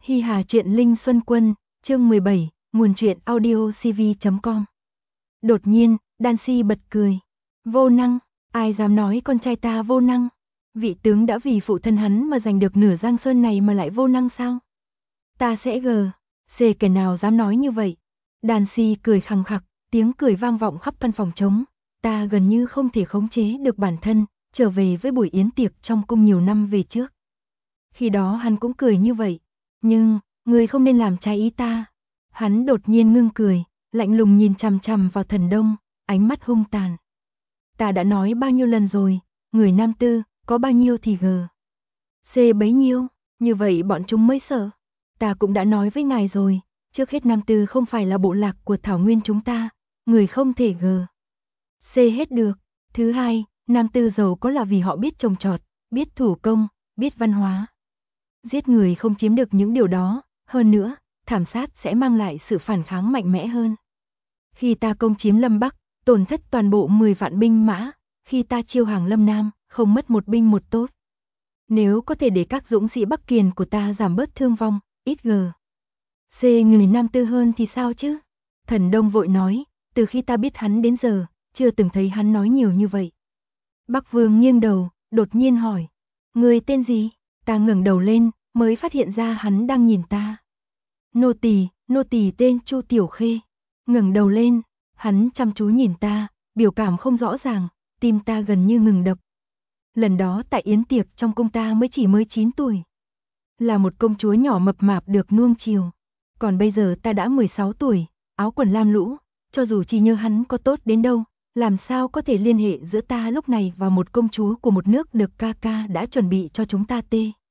Hi Hà truyện Linh Xuân Quân, chương 17, nguồn truyện audio cv.com. Đột nhiên, Dancy bật cười. Vô năng, ai dám nói con trai ta vô năng? Vị tướng đã vì phụ thân hắn mà giành được nửa Giang Sơn này mà lại vô năng sao? Ta sẽ kẻ nào dám nói như vậy? Dancy cười khằng khặc, tiếng cười vang vọng khắp căn phòng trống. Ta gần như không thể khống chế được bản thân, trở về với buổi yến tiệc trong cung nhiều năm về trước. Khi đó hắn cũng cười như vậy. Nhưng, người không nên làm trái ý ta. Hắn đột nhiên ngưng cười, lạnh lùng nhìn chằm chằm vào Thần Đông, ánh mắt hung tàn. Ta đã nói bao nhiêu lần rồi, người nam tư, có bao nhiêu thì bấy nhiêu, như vậy bọn chúng mới sợ. Ta cũng đã nói với ngài rồi, trước hết nam tư không phải là bộ lạc của Thảo Nguyên chúng ta, người không thể hết được. Thứ hai, nam tư giàu có là vì họ biết trồng trọt, biết thủ công, biết văn hóa. Giết người không chiếm được những điều đó, hơn nữa, thảm sát sẽ mang lại sự phản kháng mạnh mẽ hơn. Khi ta công chiếm Lâm Bắc, tổn thất toàn bộ 10 vạn binh mã, khi ta chiêu hàng Lâm Nam, không mất một binh một tốt. Nếu có thể để các dũng sĩ Bắc Kiền của ta giảm bớt thương vong, ít người nam tư hơn thì sao chứ? Thần Đông vội nói, từ khi ta biết hắn đến giờ, chưa từng thấy hắn nói nhiều như vậy. Bắc Vương nghiêng đầu, đột nhiên hỏi, người tên gì? Ta ngẩng đầu lên, mới phát hiện ra hắn đang nhìn ta. Nô tỳ tên Chu Tiểu Khê. Ngẩng đầu lên, hắn chăm chú nhìn ta, biểu cảm không rõ ràng, tim ta gần như ngừng đập. Lần đó tại yến tiệc trong cung ta mới 9 tuổi. Là một công chúa nhỏ mập mạp được nuông chiều. Còn bây giờ ta đã 16 tuổi, áo quần lam lũ, cho dù chỉ nhớ hắn có tốt đến đâu, làm sao có thể liên hệ giữa ta lúc này và một công chúa của một nước được ca ca đã chuẩn bị cho chúng ta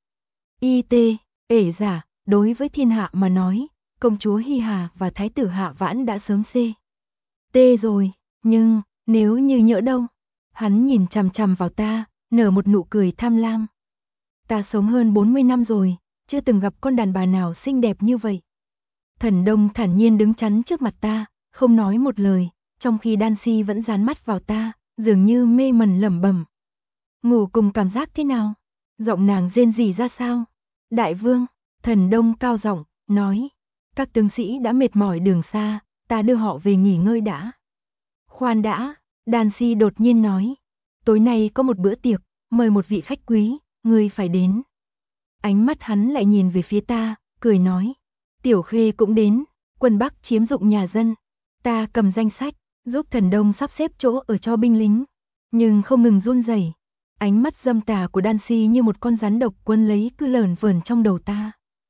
giả, đối với thiên hạ mà nói, công chúa Hi Hà và thái tử Hạ Vãn đã sớm rồi, nhưng, nếu như nhỡ đâu. Hắn nhìn chằm chằm vào ta, nở một nụ cười tham lam. Ta sống hơn 40 năm rồi, chưa từng gặp con đàn bà nào xinh đẹp như vậy. Thần Đông thản nhiên đứng chắn trước mặt ta, không nói một lời, trong khi Dancy vẫn dán mắt vào ta, dường như mê mẩn lẩm bẩm. Ngủ cùng cảm giác thế nào? Giọng nàng rên rỉ ra sao? Đại vương, Thần Đông cao giọng nói, các tướng sĩ đã mệt mỏi đường xa, ta đưa họ về nghỉ ngơi đã. Khoan đã, Dancy đột nhiên nói, tối nay có một bữa tiệc, mời một vị khách quý, ngươi phải đến. Ánh mắt hắn lại nhìn về phía ta, cười nói, Tiểu Khê cũng đến, quân Bắc chiếm dụng nhà dân. Ta cầm danh sách, giúp Thần Đông sắp xếp chỗ ở cho binh lính, nhưng không ngừng run rẩy. Ánh mắt dâm tà của Dancy như một con rắn độc quấn lấy cứ lởn vởn trong đầu ta.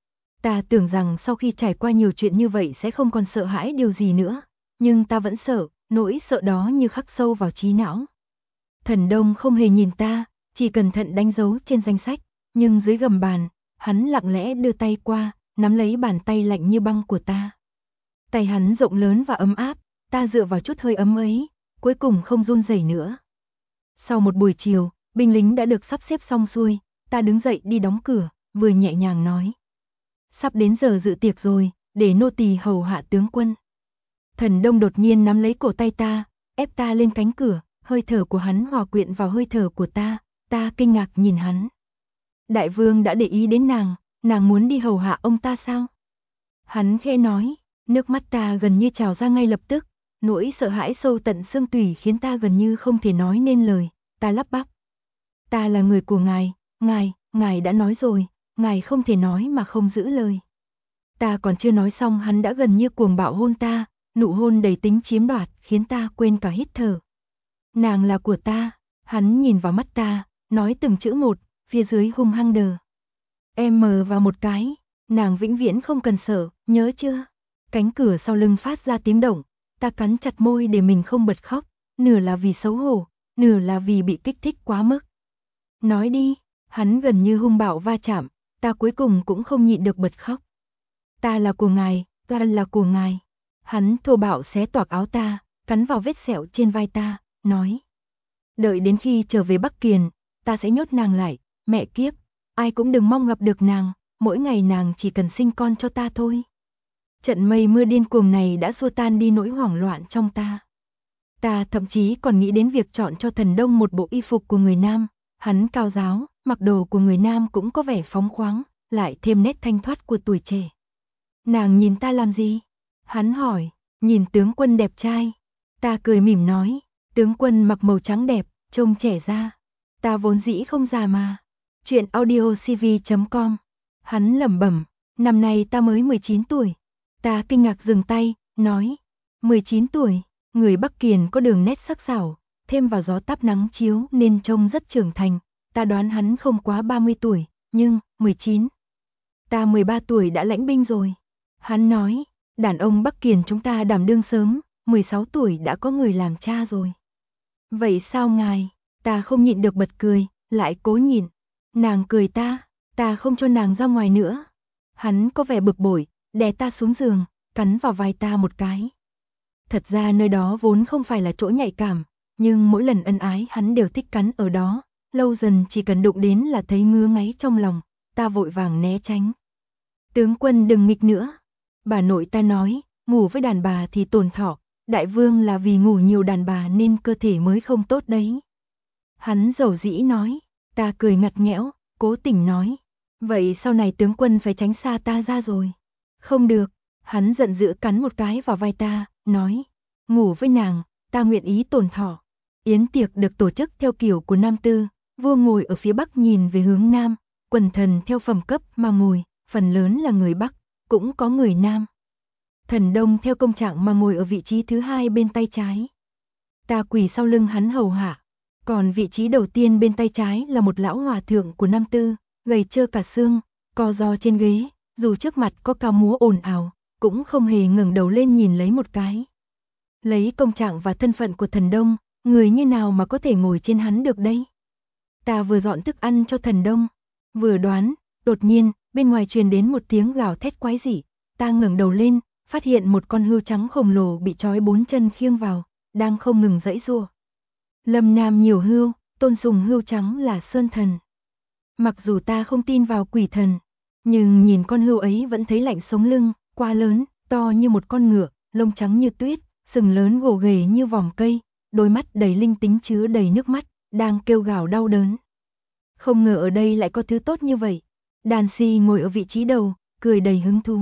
Ta tưởng rằng sau khi trải qua nhiều chuyện như vậy sẽ không còn sợ hãi điều gì nữa, nhưng ta vẫn sợ, nỗi sợ đó như khắc sâu vào trí não. Thần Đông không hề nhìn ta, chỉ cẩn thận đánh dấu trên danh sách, nhưng dưới gầm bàn, hắn lặng lẽ đưa tay qua, nắm lấy bàn tay lạnh như băng của ta. Tay hắn rộng lớn và ấm áp, ta dựa vào chút hơi ấm ấy, cuối cùng không run rẩy nữa. Sau một buổi chiều, binh lính đã được sắp xếp xong xuôi, ta đứng dậy đi đóng cửa, vừa nhẹ nhàng nói. Sắp đến giờ dự tiệc rồi, để nô tỳ hầu hạ tướng quân. Thần Đông đột nhiên nắm lấy cổ tay ta, ép ta lên cánh cửa, hơi thở của hắn hòa quyện vào hơi thở của ta kinh ngạc nhìn hắn. Đại vương đã để ý đến nàng muốn đi hầu hạ ông ta sao? Hắn khẽ nói, nước mắt ta gần như trào ra ngay lập tức, nỗi sợ hãi sâu tận xương tủy khiến ta gần như không thể nói nên lời, ta lắp bắp. Ta là người của ngài đã nói rồi, ngài không thể nói mà không giữ lời. Ta còn chưa nói xong hắn đã gần như cuồng bạo hôn ta, nụ hôn đầy tính chiếm đoạt khiến ta quên cả hít thở. Nàng là của ta, hắn nhìn vào mắt ta, nói từng chữ một, phía dưới hung hăng đờ. Em mờ vào một cái, nàng vĩnh viễn không cần sợ, nhớ chưa? Cánh cửa sau lưng phát ra tiếng động, ta cắn chặt môi để mình không bật khóc, nửa là vì xấu hổ, nửa là vì bị kích thích quá mức. Nói đi, hắn gần như hung bạo va chạm, ta cuối cùng cũng không nhịn được bật khóc. Ta là của ngài. Hắn thô bạo xé toạc áo ta, cắn vào vết sẹo trên vai ta, nói. Đợi đến khi trở về Bắc Kiền, ta sẽ nhốt nàng lại, mẹ kiếp, ai cũng đừng mong gặp được nàng, mỗi ngày nàng chỉ cần sinh con cho ta thôi. Trận mây mưa điên cuồng này đã xua tan đi nỗi hoảng loạn trong ta. Ta thậm chí còn nghĩ đến việc chọn cho Thần Đông một bộ y phục của người nam, hắn cao ráo, mặc đồ của người nam cũng có vẻ phóng khoáng, lại thêm nét thanh thoát của tuổi trẻ. Nàng nhìn ta làm gì? Hắn hỏi, nhìn tướng quân đẹp trai. Ta cười mỉm nói, tướng quân mặc màu trắng đẹp, trông trẻ ra. Ta vốn dĩ không già mà. Chuyện audiocv.com. Hắn lẩm bẩm, năm nay ta mới 19 tuổi. Ta kinh ngạc dừng tay, nói, 19 tuổi, người Bắc Kiền có đường nét sắc sảo, thêm vào gió táp nắng chiếu nên trông rất trưởng thành. Ta đoán hắn không quá 30 tuổi, nhưng 19. Ta 13 tuổi đã lãnh binh rồi. Hắn nói, đàn ông Bắc Kiền chúng ta đảm đương sớm, 16 tuổi đã có người làm cha rồi. Vậy sao ngài? Ta không nhịn được bật cười, lại cố nhịn. Nàng cười ta không cho nàng ra ngoài nữa. Hắn có vẻ bực bội, đè ta xuống giường, cắn vào vai ta một cái. Thật ra nơi đó vốn không phải là chỗ nhạy cảm, nhưng mỗi lần ân ái hắn đều thích cắn ở đó, lâu dần chỉ cần đụng đến là thấy ngứa ngáy trong lòng, ta vội vàng né tránh. Tướng quân đừng nghịch nữa. Bà nội ta nói, ngủ với đàn bà thì tổn thọ, đại vương là vì ngủ nhiều đàn bà nên cơ thể mới không tốt đấy. Hắn dầu dĩ nói, ta cười ngặt nghẽo, cố tình nói. Vậy sau này tướng quân phải tránh xa ta ra rồi. Không được, hắn giận dữ cắn một cái vào vai ta, nói, ngủ với nàng, ta nguyện ý tổn thọ. Yến tiệc được tổ chức theo kiểu của Nam Tư, vua ngồi ở phía Bắc nhìn về hướng Nam, quần thần theo phẩm cấp mà ngồi, phần lớn là người Bắc, cũng có người Nam. Thần Đông theo công trạng mà ngồi ở vị trí thứ hai bên tay trái. Ta quỳ sau lưng hắn hầu hạ, còn vị trí đầu tiên bên tay trái là một lão hòa thượng của Nam Tư, gầy trơ cả xương, co ro trên ghế, dù trước mặt có ca múa ồn ào, cũng không hề ngẩng đầu lên nhìn lấy một cái. Lấy công trạng và thân phận của thần Đông, người như nào mà có thể ngồi trên hắn được đây? Ta vừa dọn thức ăn cho thần Đông, vừa đoán, đột nhiên, bên ngoài truyền đến một tiếng gào thét quái dị. Ta ngẩng đầu lên, phát hiện một con hươu trắng khổng lồ bị trói 4 chân khiêng vào, đang không ngừng giãy giụa. Lâm Nam nhiều hươu, tôn sùng hươu trắng là sơn thần. Mặc dù ta không tin vào quỷ thần, nhưng nhìn con hươu ấy vẫn thấy lạnh sống lưng, quá lớn, to như một con ngựa, lông trắng như tuyết, sừng lớn gồ ghề như vòm cây, đôi mắt đầy linh tính chứa đầy nước mắt, đang kêu gào đau đớn. Không ngờ ở đây lại có thứ tốt như vậy. Đàn si ngồi ở vị trí đầu, cười đầy hứng thú.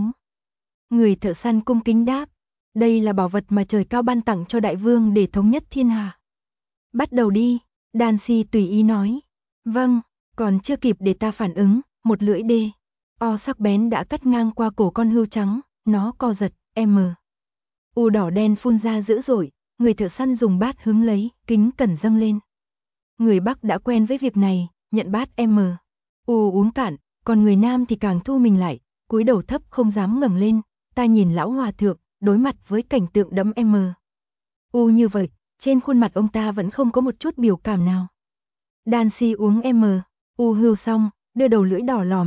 Người thợ săn cung kính đáp, đây là bảo vật mà trời cao ban tặng cho đại vương để thống nhất thiên hạ. Bắt đầu đi, đàn si tùy ý nói. Vâng, còn chưa kịp để ta phản ứng, một lưỡi đê sắc bén đã cắt ngang qua cổ con hươu trắng, nó co giật, đỏ đen phun ra dữ dội, người thợ săn dùng bát hứng lấy, kính cẩn dâng lên. Người Bắc đã quen với việc này, nhận bát uống cạn, còn người Nam thì càng thu mình lại, cúi đầu thấp không dám ngẩng lên. Ta nhìn lão hòa thượng, đối mặt với cảnh tượng đẫm như vậy, trên khuôn mặt ông ta vẫn không có một chút biểu cảm nào. Đàn si uống hươu xong, đưa đầu lưỡi đỏ lòm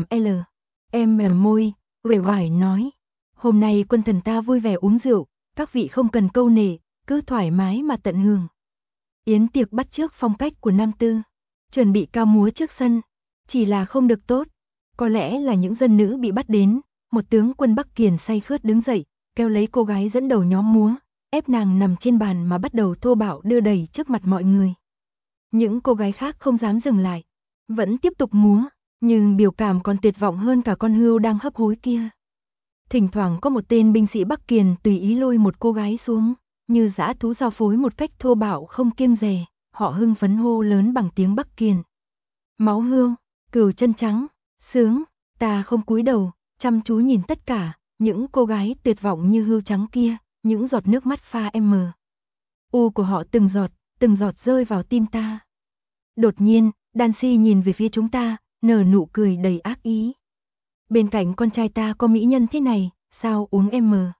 mềm môi, uể oải nói, hôm nay quân thần ta vui vẻ uống rượu, các vị không cần câu nệ, cứ thoải mái mà tận hưởng. Yến tiệc bắt chước phong cách của Nam Tư, chuẩn bị ca múa trước sân, chỉ là không được tốt, có lẽ là những dân nữ bị bắt đến. Một tướng quân Bắc Kiền say khướt đứng dậy, kéo lấy cô gái dẫn đầu nhóm múa, ép nàng nằm trên bàn mà bắt đầu thô bạo đưa đẩy trước mặt mọi người. Những cô gái khác không dám dừng lại, vẫn tiếp tục múa, nhưng biểu cảm còn tuyệt vọng hơn cả con hươu đang hấp hối kia. Thỉnh thoảng có một tên binh sĩ Bắc Kiền tùy ý lôi một cô gái xuống, như dã thú giao phối một cách thô bạo không kiêng dè, họ hưng phấn hô lớn bằng tiếng Bắc Kiền. Máu hươu, cừu chân trắng, sướng, ta không cúi đầu, chăm chú nhìn tất cả, những cô gái tuyệt vọng như hươu trắng kia, những giọt nước mắt pha của họ từng giọt rơi vào tim ta. Đột nhiên, đàn si nhìn về phía chúng ta, nở nụ cười đầy ác ý. Bên cạnh con trai ta có mỹ nhân thế này, sao uống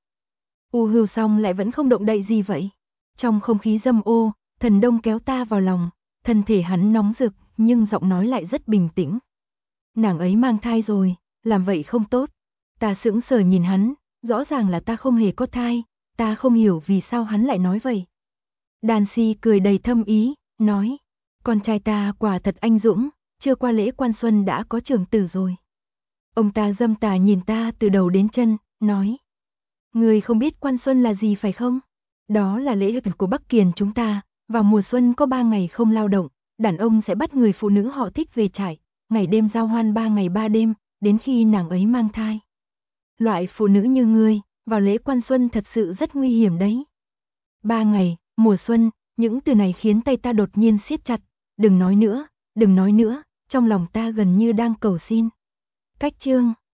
hươu xong lại vẫn không động đậy gì vậy? Trong không khí dâm ô, thần Đông kéo ta vào lòng, thân thể hắn nóng rực, nhưng giọng nói lại rất bình tĩnh. Nàng ấy mang thai rồi, làm vậy không tốt. Ta sững sờ nhìn hắn, rõ ràng là ta không hề có thai, ta không hiểu vì sao hắn lại nói vậy. Đàn si cười đầy thâm ý, nói, con trai ta quả thật anh dũng, chưa qua lễ quan xuân đã có trưởng tử rồi. Ông ta dâm tà nhìn ta từ đầu đến chân, nói, người không biết quan xuân là gì phải không? Đó là lễ của Bắc Kiền chúng ta, vào mùa xuân có 3 ngày không lao động, đàn ông sẽ bắt người phụ nữ họ thích về trại, ngày đêm giao hoan 3 ngày 3 đêm, đến khi nàng ấy mang thai. Loại phụ nữ như ngươi, vào lễ Quan Xuân thật sự rất nguy hiểm đấy. 3 ngày, mùa xuân, những từ này khiến tay ta đột nhiên siết chặt. Đừng nói nữa, trong lòng ta gần như đang cầu xin. Cách chương